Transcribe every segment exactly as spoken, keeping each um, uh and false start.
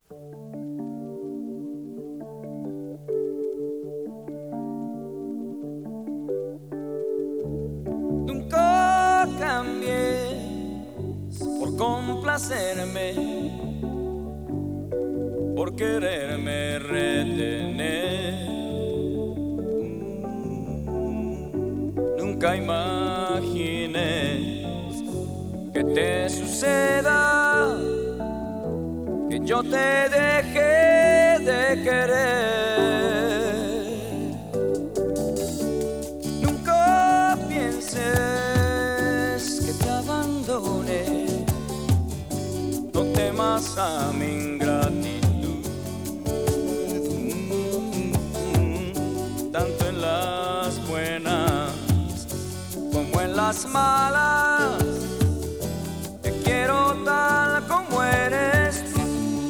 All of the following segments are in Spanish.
Nunca cambies por complacerme, por quererme retener. Nunca imagines que te suceda que yo te dejé de querer. Nunca pienses que te abandone, no temas a mi ingratitud. Tanto en las buenas como en las malas, te quiero tal como eres tú.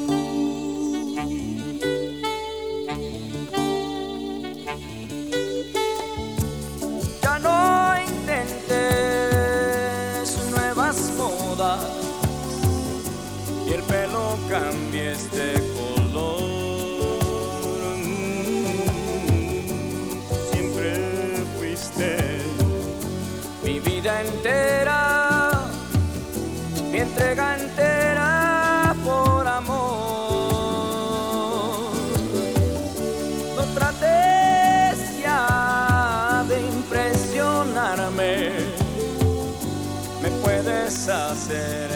Ya no intentes nuevas modas y el pelo cambies de color. Siempre fuiste mi vida entera, mi entrega entera por amor. No trates ya de impresionarme, me puedes hacer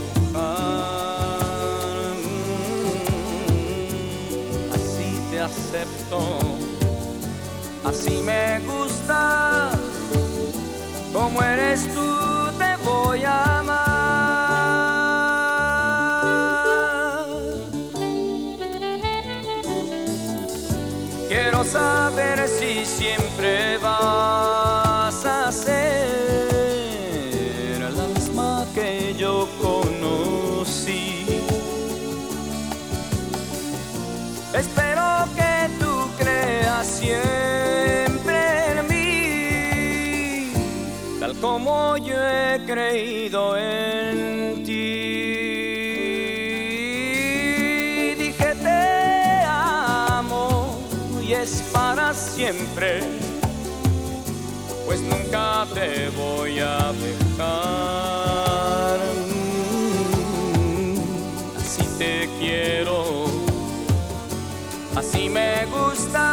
enojar. Así te acepto, así me gustas, como eres tú te voy a amar. Quiero saber si siempre vas a ser la misma que yo conocí. Espero que tú creas siempre en mí, tal como yo he creído en ti. Dije te amo y es para siempre, pues nunca te voy a dejar. Así te quiero, así me gusta.